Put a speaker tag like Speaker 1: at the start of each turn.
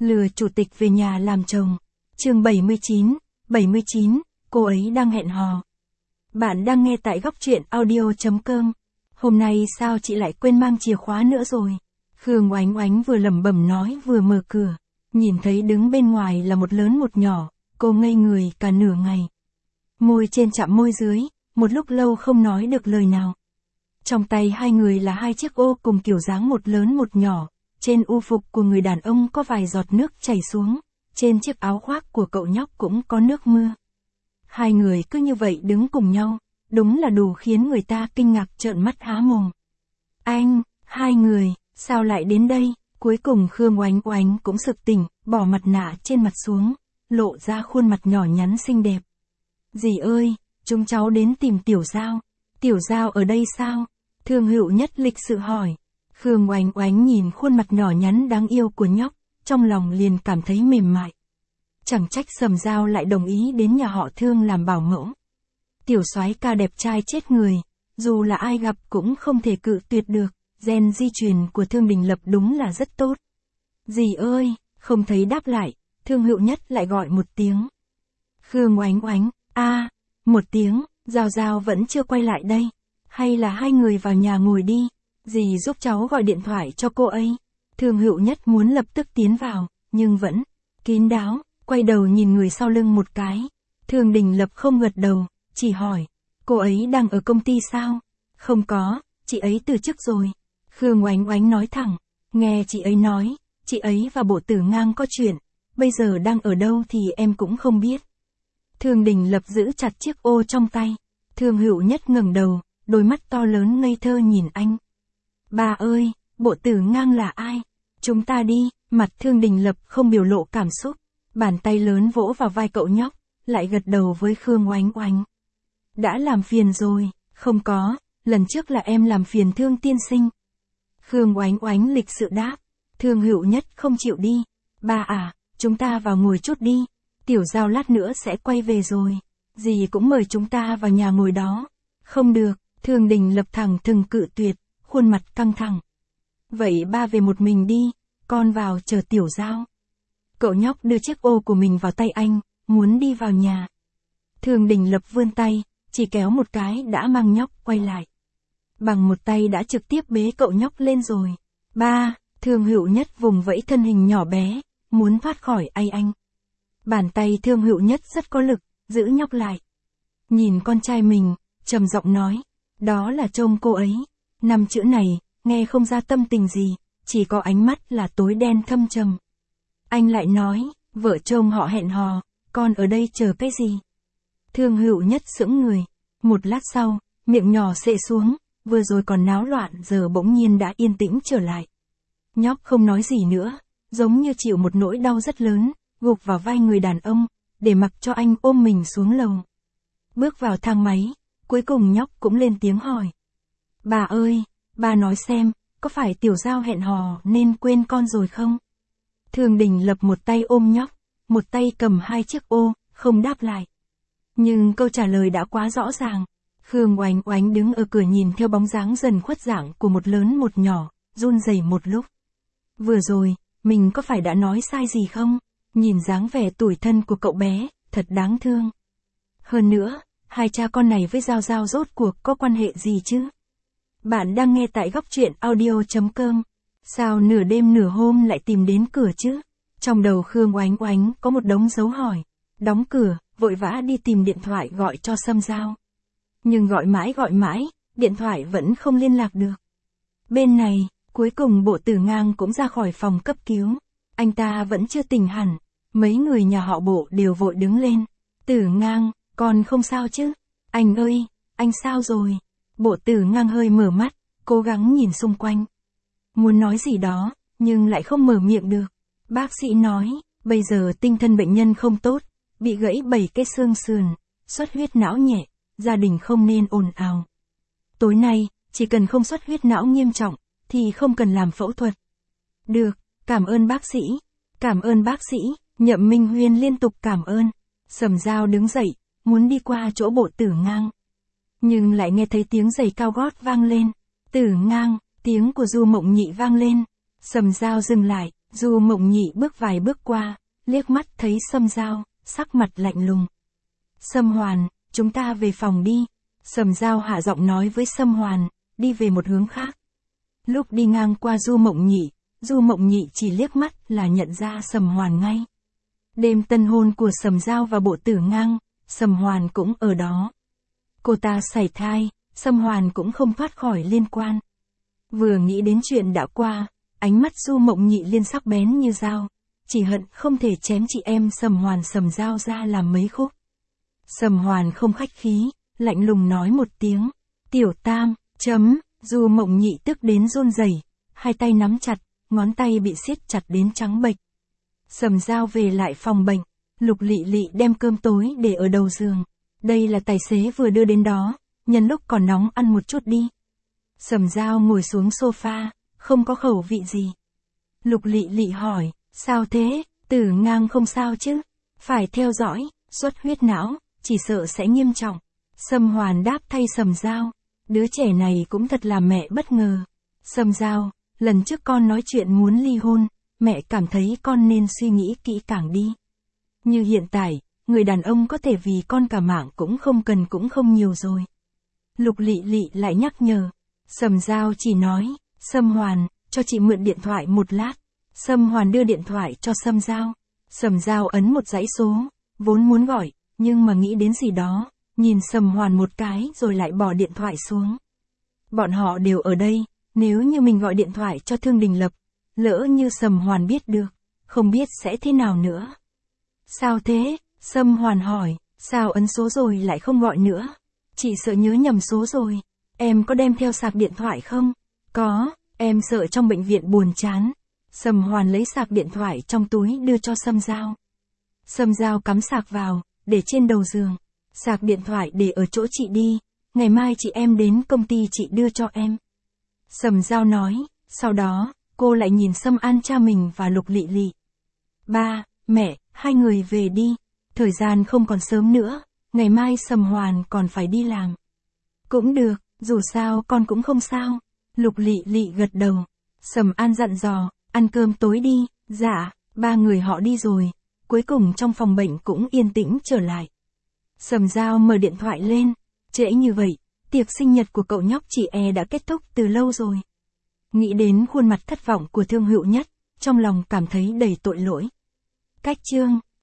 Speaker 1: Lừa chủ tịch về nhà làm chồng. Chương 79, cô ấy đang hẹn hò. Bạn đang nghe tại góc truyện audio.com. Hôm nay sao chị lại quên mang chìa khóa nữa rồi? Khương Oánh Oánh vừa lẩm bẩm nói vừa mở cửa. Nhìn thấy đứng bên ngoài là một lớn một nhỏ, cô ngây người cả nửa ngày. Môi trên chạm môi dưới, một lúc lâu không nói được lời nào. Trong tay hai người là hai chiếc ô cùng kiểu dáng một lớn một nhỏ. Trên u phục của người đàn ông có vài giọt nước chảy xuống, trên chiếc áo khoác của cậu nhóc cũng có nước mưa. Hai người cứ như vậy đứng cùng nhau, đúng là đủ khiến người ta kinh ngạc trợn mắt há mồm. Anh, hai người, sao lại đến đây? Cuối cùng Khương Oánh Oánh cũng sực tỉnh, bỏ mặt nạ trên mặt xuống, lộ ra khuôn mặt nhỏ nhắn xinh đẹp. Dì ơi, chúng cháu đến tìm Tiểu Giao. Tiểu Giao ở đây sao? Thương Hữu Nhất lịch sự hỏi. Khương Oánh Oánh nhìn khuôn mặt nhỏ nhắn đáng yêu của nhóc, trong lòng liền cảm thấy mềm mại. Chẳng trách Sầm Giao lại đồng ý đến nhà họ Thương làm bảo mẫu. Tiểu soái ca đẹp trai chết người, dù là ai gặp cũng không thể cự tuyệt được, gen di truyền của Thương Đình Lập đúng là rất tốt. Dì ơi, không thấy đáp lại, Thương Hữu Nhất lại gọi một tiếng. Khương Oánh Oánh, một tiếng, Giao Giao vẫn chưa quay lại đây, hay là hai người vào nhà ngồi đi. Dì giúp cháu gọi điện thoại cho cô ấy. Thương Hữu Nhất muốn lập tức tiến vào, nhưng vẫn kín đáo, quay đầu nhìn người sau lưng một cái. Thương Đình Lập không gật đầu, chỉ hỏi, cô ấy đang ở công ty sao? Không có, chị ấy từ chức rồi. Khương Oánh Oánh nói thẳng, nghe chị ấy nói, chị ấy và Bộ Tử Ngang có chuyện, bây giờ đang ở đâu thì em cũng không biết. Thương Đình Lập giữ chặt chiếc ô trong tay. Thương Hữu Nhất ngẩng đầu, đôi mắt to lớn ngây thơ nhìn anh. Bà ơi, Bộ Tử Ngang là ai? Chúng ta đi. Mặt Thương Đình Lập không biểu lộ cảm xúc, bàn tay lớn vỗ vào vai cậu nhóc, lại gật đầu với Khương Oánh Oánh. Đã làm phiền rồi, không có, lần trước là em làm phiền Thương tiên sinh. Khương Oánh Oánh lịch sự đáp. Thương Hữu Nhất không chịu đi. Bà à, chúng ta vào ngồi chút đi, Tiểu Giao lát nữa sẽ quay về rồi. Dì cũng mời chúng ta vào nhà ngồi đó. Không được, Thương Đình Lập thẳng thừng cự tuyệt, khuôn mặt căng thẳng. Vậy ba về một mình đi, con vào chờ Tiểu Giao. Cậu nhóc đưa chiếc ô của mình vào tay anh, muốn đi vào nhà. Thương Đình Lập vươn tay, chỉ kéo một cái đã mang nhóc quay lại. Bằng một tay đã trực tiếp bế cậu nhóc lên rồi. Ba, Thương Hữu Nhất vùng vẫy thân hình nhỏ bé, muốn thoát khỏi anh. Bàn tay Thương Hữu Nhất rất có lực, giữ nhóc lại. Nhìn con trai mình, trầm giọng nói, đó là trông cô ấy. 5 chữ này, nghe không ra tâm tình gì, chỉ có ánh mắt là tối đen thâm trầm. Anh lại nói, vợ chồng họ hẹn hò, con ở đây chờ cái gì? Thương Hữu Nhất sững người, một lát sau, miệng nhỏ xệ xuống, vừa rồi còn náo loạn giờ bỗng nhiên đã yên tĩnh trở lại. Nhóc không nói gì nữa, giống như chịu một nỗi đau rất lớn, gục vào vai người đàn ông, để mặc cho anh ôm mình xuống lầu. Bước vào thang máy, cuối cùng nhóc cũng lên tiếng hỏi. Bà ơi, bà nói xem, có phải Tiểu Giao hẹn hò nên quên con rồi không? Thương Đình Lập một tay ôm nhóc, một tay cầm hai chiếc ô, không đáp lại. Nhưng câu trả lời đã quá rõ ràng. Khương Oánh Oánh đứng ở cửa nhìn theo bóng dáng dần khuất dạng của một lớn một nhỏ, run rẩy một lúc. Vừa rồi, mình có phải đã nói sai gì không? Nhìn dáng vẻ tủi thân của cậu bé, thật đáng thương. Hơn nữa, hai cha con này với Giao Giao rốt cuộc có quan hệ gì chứ? Bạn đang nghe tại góc truyện audio.com. Sao nửa đêm nửa hôm lại tìm đến cửa chứ? Trong đầu Khương Oánh Oánh có một đống dấu hỏi. Đóng cửa, vội vã đi tìm điện thoại gọi cho Sâm Giao. Nhưng gọi mãi, điện thoại vẫn không liên lạc được. Bên này, cuối cùng Bộ Tử Ngang cũng ra khỏi phòng cấp cứu. Anh ta vẫn chưa tỉnh hẳn. Mấy người nhà họ Bộ đều vội đứng lên. Tử Ngang, con không sao chứ? Anh ơi, anh sao rồi? Bộ Tử Ngang hơi mở mắt, cố gắng nhìn xung quanh. Muốn nói gì đó, nhưng lại không mở miệng được. Bác sĩ nói, bây giờ tinh thần bệnh nhân không tốt, bị gãy 7 cái xương sườn, xuất huyết não nhẹ, gia đình không nên ồn ào. Tối nay, chỉ cần không xuất huyết não nghiêm trọng, thì không cần làm phẫu thuật. Được, cảm ơn bác sĩ. Cảm ơn bác sĩ. Nhậm Minh Huyên liên tục cảm ơn. Sầm Giao đứng dậy, muốn đi qua chỗ Bộ Tử Ngang. Nhưng lại nghe thấy tiếng giày cao gót vang lên. Tử Ngang, tiếng của Du Mộng Nhị vang lên. Sầm Giao dừng lại, Du Mộng Nhị bước vài bước qua, liếc mắt thấy Sâm Giao, sắc mặt lạnh lùng. Sâm Hoàn, chúng ta về phòng đi. Sâm Giao hạ giọng nói với Sâm Hoàn, đi về một hướng khác. Lúc đi ngang qua Du Mộng Nhị chỉ liếc mắt là nhận ra Sâm Hoàn ngay. Đêm tân hôn của Sâm Giao và Bộ Tử Ngang, Sâm Hoàn cũng ở đó. Cô ta sảy thai, Sâm Hoàn cũng không thoát khỏi liên quan. Vừa nghĩ đến chuyện đã qua, ánh mắt Du Mộng Nhị liên sắc bén như dao, chỉ hận không thể chém chị em Sâm Hoàn Sâm Giao ra làm mấy khúc. Sâm Hoàn không khách khí, lạnh lùng nói một tiếng, tiểu tam, chấm, Du Mộng Nhị tức đến run rẩy, hai tay nắm chặt, ngón tay bị siết chặt đến trắng bệch. Sâm Giao về lại phòng bệnh, Lục Lị Lị đem cơm tối để ở đầu giường. Đây là tài xế vừa đưa đến đó, nhân lúc còn nóng ăn một chút đi. Sâm Giao ngồi xuống sofa, không có khẩu vị gì. Lục Lị Lị hỏi, sao thế, Tử Ngang không sao chứ? Phải theo dõi, xuất huyết não, chỉ sợ sẽ nghiêm trọng. Sâm Hoàn đáp thay Sâm Giao, đứa trẻ này cũng thật là mẹ bất ngờ. Sâm Giao, lần trước con nói chuyện muốn ly hôn, mẹ cảm thấy con nên suy nghĩ kỹ càng đi. Như hiện tại, người đàn ông có thể vì con cả mạng cũng không cần cũng không nhiều rồi. Lục Lị Lị lại nhắc nhở. Sâm Giao chỉ nói, Sâm Hoàn, cho chị mượn điện thoại một lát. Sâm Hoàn đưa điện thoại cho Sâm Giao. Sâm Giao ấn một dãy số, vốn muốn gọi, nhưng mà nghĩ đến gì đó, nhìn Sâm Hoàn một cái rồi lại bỏ điện thoại xuống. Bọn họ đều ở đây, nếu như mình gọi điện thoại cho Thương Đình Lập, lỡ như Sâm Hoàn biết được, không biết sẽ thế nào nữa. Sao thế? Sâm Hoàn hỏi, sao ấn số rồi lại không gọi nữa? Chị sợ nhớ nhầm số rồi. Em có đem theo sạc điện thoại không? Có, em sợ trong bệnh viện buồn chán. Sâm Hoàn lấy sạc điện thoại trong túi đưa cho Sâm Giao. Sâm Giao cắm sạc vào, để trên đầu giường. Sạc điện thoại để ở chỗ chị đi, ngày mai chị em đến công ty chị đưa cho em. Sâm Giao nói, sau đó, cô lại nhìn Sâm An cha mình và Lục Lị Lị. Ba, mẹ, hai người về đi, thời gian không còn sớm nữa, ngày mai Sâm Hoàn còn phải đi làm. Cũng được, dù sao con cũng không sao. Lục Lị Lị gật đầu. Sâm An dặn dò, ăn cơm tối đi. Dạ, ba người họ đi rồi. Cuối cùng trong phòng bệnh cũng yên tĩnh trở lại. Sâm Giao mở điện thoại lên. Trễ như vậy, tiệc sinh nhật của cậu nhóc chị đã kết thúc từ lâu rồi. Nghĩ đến khuôn mặt thất vọng của Thương Hữu Nhất, trong lòng cảm thấy đầy tội lỗi. Cách chương